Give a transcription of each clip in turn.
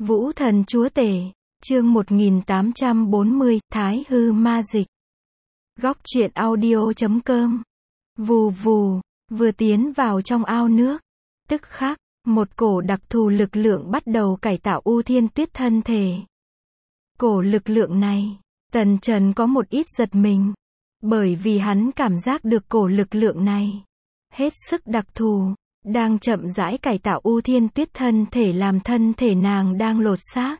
Vũ thần chúa tể, chương 1840, Thái hư ma dịch. Góc truyện audio.com. Vù vù, vừa tiến vào trong ao nước, tức khắc, một cổ đặc thù lực lượng bắt đầu cải tạo U Thiên Tuyết thân thể. Cổ lực lượng này, Tần Trần có một ít giật mình, bởi vì hắn cảm giác được cổ lực lượng này hết sức đặc thù, đang chậm rãi cải tạo U Thiên Tuyết thân thể, làm thân thể nàng đang lột xác.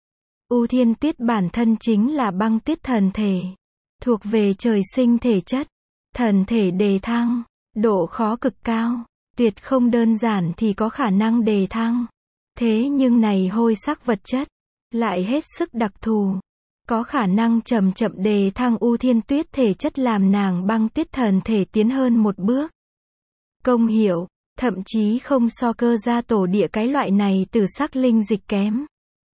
U Thiên Tuyết bản thân chính là băng tuyết thần thể, thuộc về trời sinh thể chất, thần thể đề thăng, độ khó cực cao, tuyệt không đơn giản thì có khả năng đề thăng. Thế nhưng này hôi sắc vật chất lại hết sức đặc thù, có khả năng chậm chậm đề thăng U Thiên Tuyết thể chất, làm nàng băng tuyết thần thể tiến hơn một bước. Công hiệu, thậm chí không so cơ gia tổ địa cái loại này từ sắc linh dịch kém.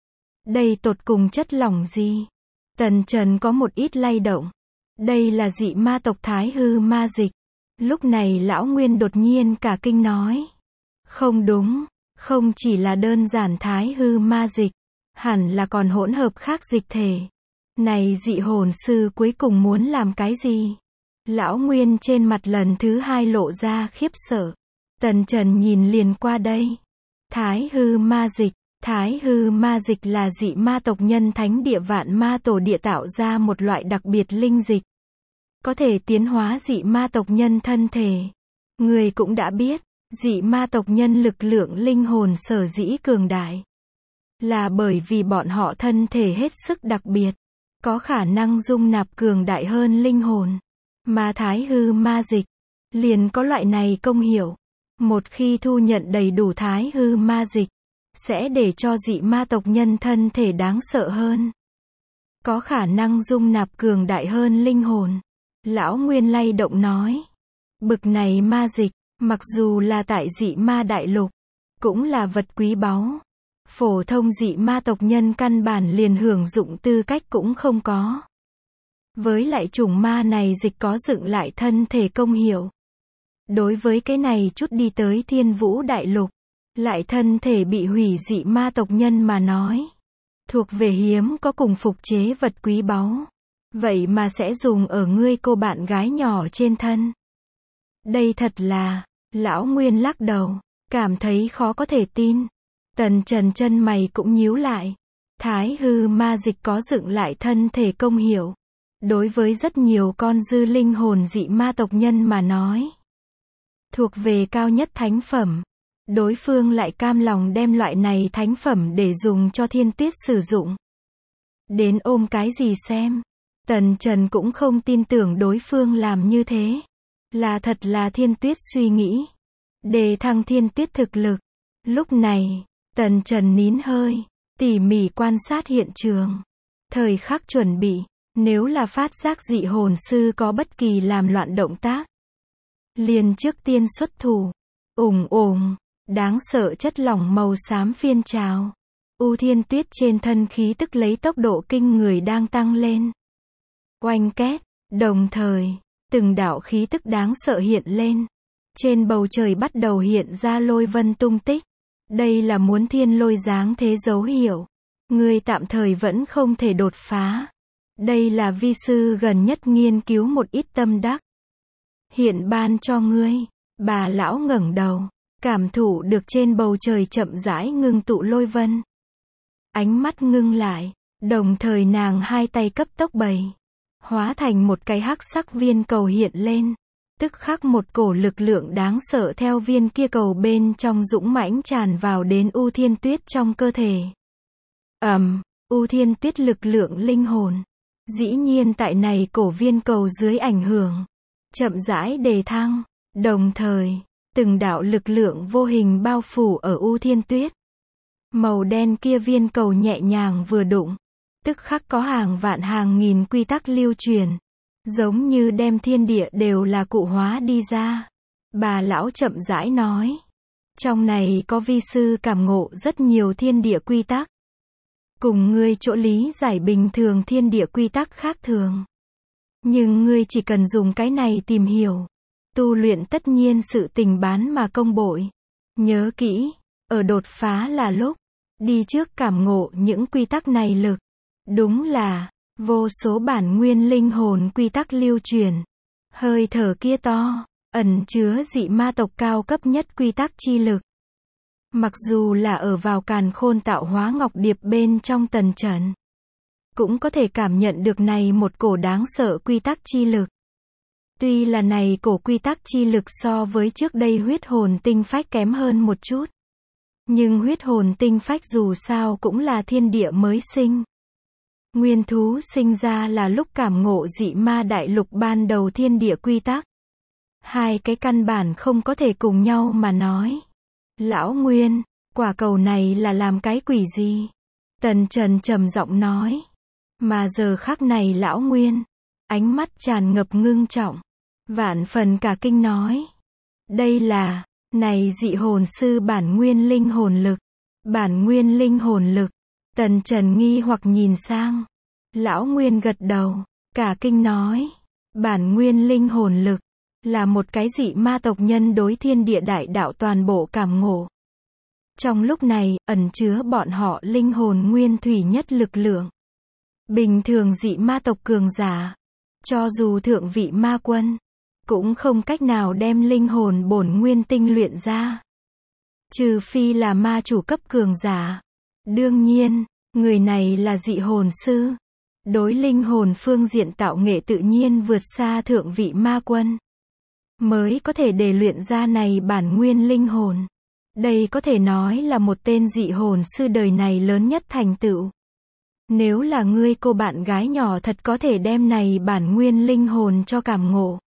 Đây tột cùng chất lỏng gì? Tần Trần có một ít lay động. Đây là dị ma tộc Thái hư ma dịch. Lúc này lão Nguyên đột nhiên cả kinh nói. Không đúng, không chỉ là đơn giản Thái hư ma dịch, hẳn là còn hỗn hợp khác dịch thể. Này dị hồn sư cuối cùng muốn làm cái gì? Lão Nguyên trên mặt lần thứ hai lộ ra khiếp sợ. Tần Trần nhìn liền qua đây. Thái hư ma dịch. Thái hư ma dịch là dị ma tộc nhân thánh địa vạn ma tổ địa tạo ra một loại đặc biệt linh dịch, có thể tiến hóa dị ma tộc nhân thân thể. Người cũng đã biết, dị ma tộc nhân lực lượng linh hồn sở dĩ cường đại, là bởi vì bọn họ thân thể hết sức đặc biệt, có khả năng dung nạp cường đại hơn linh hồn. Mà thái hư ma dịch liền có loại này công hiệu. Một khi thu nhận đầy đủ thái hư ma dịch, sẽ để cho dị ma tộc nhân thân thể đáng sợ hơn, có khả năng dung nạp cường đại hơn linh hồn. Lão Nguyên lay động nói, bực này ma dịch, mặc dù là tại dị ma đại lục, cũng là vật quý báu. Phổ thông dị ma tộc nhân căn bản liền hưởng dụng tư cách cũng không có. Với lại chủng ma này dịch có dựng lại thân thể công hiệu. Đối với cái này chút đi tới Thiên Vũ đại lục, lại thân thể bị hủy dị ma tộc nhân mà nói, thuộc về hiếm có cùng phục chế vật quý báu. Vậy mà sẽ dùng ở ngươi cô bạn gái nhỏ trên thân. Đây thật là, lão Nguyên lắc đầu, cảm thấy khó có thể tin. Tần Trần chân mày cũng nhíu lại. Thái hư ma dịch có dựng lại thân thể công hiệu. Đối với rất nhiều con dư linh hồn dị ma tộc nhân mà nói, thuộc về cao nhất thánh phẩm. Đối phương lại cam lòng đem loại này thánh phẩm để dùng cho Thiên Tuyết sử dụng. Đến ôm cái gì xem? Tần Trần cũng không tin tưởng đối phương làm như thế. Là thật là Thiên Tuyết suy nghĩ. Đề thăng Thiên Tuyết thực lực. Lúc này, Tần Trần nín hơi, tỉ mỉ quan sát hiện trường. Thời khắc chuẩn bị, nếu là phát giác dị hồn sư có bất kỳ làm loạn động tác, liền trước tiên xuất thủ. Ùng ùng, đáng sợ chất lỏng màu xám phiên trào. U Thiên Tuyết trên thân khí tức lấy tốc độ kinh người đang tăng lên. Oanh két, đồng thời, từng đạo khí tức đáng sợ hiện lên. Trên bầu trời bắt đầu hiện ra lôi vân tung tích. Đây là muốn thiên lôi giáng thế dấu hiệu. Ngươi tạm thời vẫn không thể đột phá. Đây là vi sư gần nhất nghiên cứu một ít tâm đắc, hiện ban cho ngươi. Bà lão ngẩng đầu, cảm thụ được trên bầu trời chậm rãi ngưng tụ lôi vân. Ánh mắt ngưng lại, đồng thời nàng hai tay cấp tốc bày, hóa thành một cái hắc sắc viên cầu hiện lên. Tức khắc một cổ lực lượng đáng sợ theo viên kia cầu bên trong dũng mãnh tràn vào đến U Thiên Tuyết trong cơ thể. U Thiên Tuyết lực lượng linh hồn, dĩ nhiên tại này cổ viên cầu dưới ảnh hưởng, chậm rãi đề thăng, đồng thời, từng đạo lực lượng vô hình bao phủ ở U Thiên Tuyết. Màu đen kia viên cầu nhẹ nhàng vừa đụng, tức khắc có hàng vạn hàng nghìn quy tắc lưu truyền, giống như đem thiên địa đều là cụ hóa đi ra. Bà lão chậm rãi nói, trong này có vi sư cảm ngộ rất nhiều thiên địa quy tắc, cùng ngươi chỗ lý giải bình thường thiên địa quy tắc khác thường. Nhưng ngươi chỉ cần dùng cái này tìm hiểu, tu luyện tất nhiên sự tình bán mà công bội. Nhớ kỹ, ở đột phá là lúc, đi trước cảm ngộ những quy tắc này lực. Đúng là, vô số bản nguyên linh hồn quy tắc lưu truyền. Hơi thở kia to, ẩn chứa dị ma tộc cao cấp nhất quy tắc chi lực. Mặc dù là ở vào càn khôn tạo hóa ngọc điệp bên trong tần trần, cũng có thể cảm nhận được này một cổ đáng sợ quy tắc chi lực. Tuy là này cổ quy tắc chi lực so với trước đây huyết hồn tinh phách kém hơn một chút. Nhưng huyết hồn tinh phách dù sao cũng là thiên địa mới sinh. Nguyên thú sinh ra là lúc cảm ngộ dị ma đại lục ban đầu thiên địa quy tắc. Hai cái căn bản không có thể cùng nhau mà nói. Lão Nguyên, quả cầu này là làm cái quỷ gì? Tần Trần trầm giọng nói. Mà giờ khắc này Lão Nguyên, ánh mắt tràn ngập ngưng trọng, vạn phần cả kinh nói. Đây là, này dị hồn sư bản nguyên linh hồn lực. Bản nguyên linh hồn lực. Tần Trần nghi hoặc nhìn sang. Lão Nguyên gật đầu, cả kinh nói. Bản nguyên linh hồn lực, là một cái dị ma tộc nhân đối thiên địa đại đạo toàn bộ cảm ngộ. Trong lúc này, ẩn chứa bọn họ linh hồn nguyên thủy nhất lực lượng. Bình thường dị ma tộc cường giả, cho dù thượng vị ma quân, cũng không cách nào đem linh hồn bổn nguyên tinh luyện ra. Trừ phi là ma chủ cấp cường giả. Đương nhiên, người này là dị hồn sư. Đối linh hồn phương diện tạo nghệ tự nhiên vượt xa thượng vị ma quân. Mới có thể để luyện ra này bản nguyên linh hồn. Đây có thể nói là một tên dị hồn sư đời này lớn nhất thành tựu. Nếu là ngươi cô bạn gái nhỏ thật có thể đem này bản nguyên linh hồn cho cảm ngộ.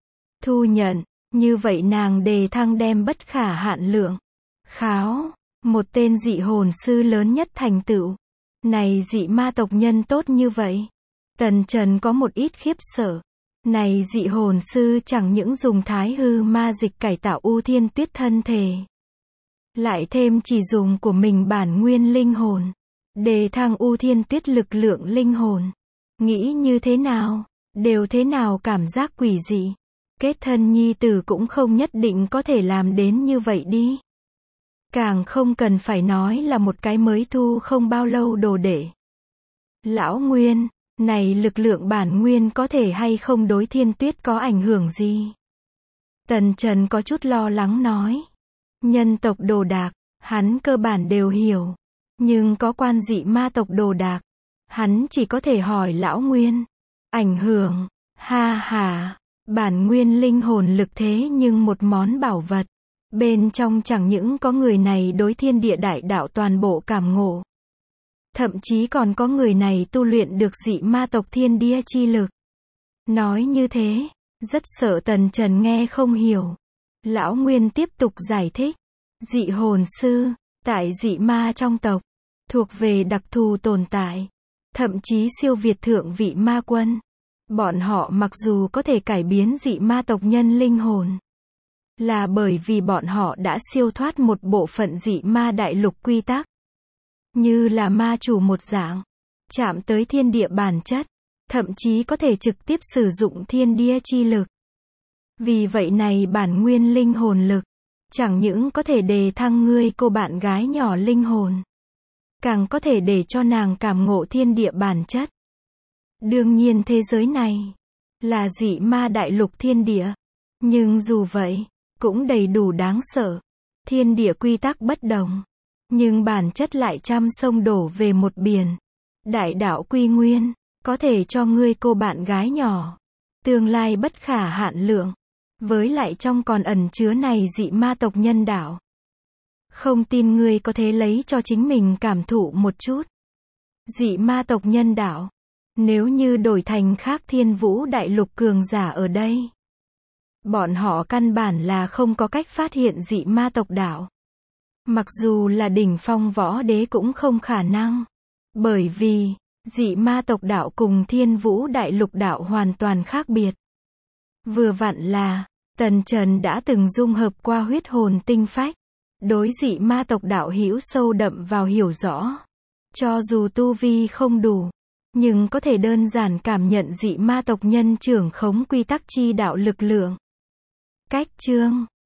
Thu nhận, như vậy nàng đề thăng đem bất khả hạn lượng. Kháo, một tên dị hồn sư lớn nhất thành tựu. Này dị ma tộc nhân tốt như vậy. Tần Trần có một ít khiếp sợ. Này dị hồn sư chẳng những dùng thái hư ma dịch cải tạo U Thiên Tuyết thân thể. Lại thêm chỉ dùng của mình bản nguyên linh hồn. Đề thăng U Thiên Tuyết lực lượng linh hồn. Nghĩ như thế nào? Đều thế nào cảm giác quỷ dị. Kết thân nhi tử cũng không nhất định có thể làm đến như vậy đi. Càng không cần phải nói là một cái mới thu không bao lâu đồ đệ. Lão Nguyên, này lực lượng bản nguyên có thể hay không đối Thiên Tuyết có ảnh hưởng gì? Tần Trần có chút lo lắng nói. Nhân tộc đồ đạc, hắn cơ bản đều hiểu. Nhưng có quan dị ma tộc đồ đạc, hắn chỉ có thể hỏi Lão Nguyên. Ảnh hưởng, ha ha, bản nguyên linh hồn lực thế nhưng một món bảo vật. Bên trong chẳng những có người này đối thiên địa đại đạo toàn bộ cảm ngộ. Thậm chí còn có người này tu luyện được dị ma tộc thiên địa chi lực. Nói như thế, rất sợ Tần Trần nghe không hiểu. Lão Nguyên tiếp tục giải thích. Dị hồn sư, tại dị ma trong tộc, thuộc về đặc thù tồn tại. Thậm chí siêu việt thượng vị ma quân. Bọn họ mặc dù có thể cải biến dị ma tộc nhân linh hồn. Là bởi vì bọn họ đã siêu thoát một bộ phận dị ma đại lục quy tắc. Như là ma chủ một dạng. Chạm tới thiên địa bản chất. Thậm chí có thể trực tiếp sử dụng thiên địa chi lực. Vì vậy này bản nguyên linh hồn lực. Chẳng những có thể đề thăng ngươi cô bạn gái nhỏ linh hồn. Càng có thể để cho nàng cảm ngộ thiên địa bản chất. Đương nhiên thế giới này là dị ma đại lục thiên địa. Nhưng dù vậy, cũng đầy đủ đáng sợ. Thiên địa quy tắc bất đồng. Nhưng bản chất lại trăm sông đổ về một biển. Đại đạo quy nguyên, có thể cho ngươi cô bạn gái nhỏ. Tương lai bất khả hạn lượng. Với lại trong còn ẩn chứa này dị ma tộc nhân đạo. Không tin ngươi có thể lấy cho chính mình cảm thụ một chút. Dị ma tộc nhân đạo. Nếu như đổi thành khác thiên vũ đại lục cường giả ở đây. Bọn họ căn bản là không có cách phát hiện dị ma tộc đạo. Mặc dù là đỉnh phong võ đế cũng không khả năng. Bởi vì, dị ma tộc đạo cùng thiên vũ đại lục đạo hoàn toàn khác biệt. Vừa vặn là, Tần Trần đã từng dung hợp qua huyết hồn tinh phách. Đối dị ma tộc đạo hữu sâu đậm vào hiểu rõ. Cho dù tu vi không đủ, nhưng có thể đơn giản cảm nhận dị ma tộc nhân trưởng khống quy tắc chi đạo lực lượng. Cách chương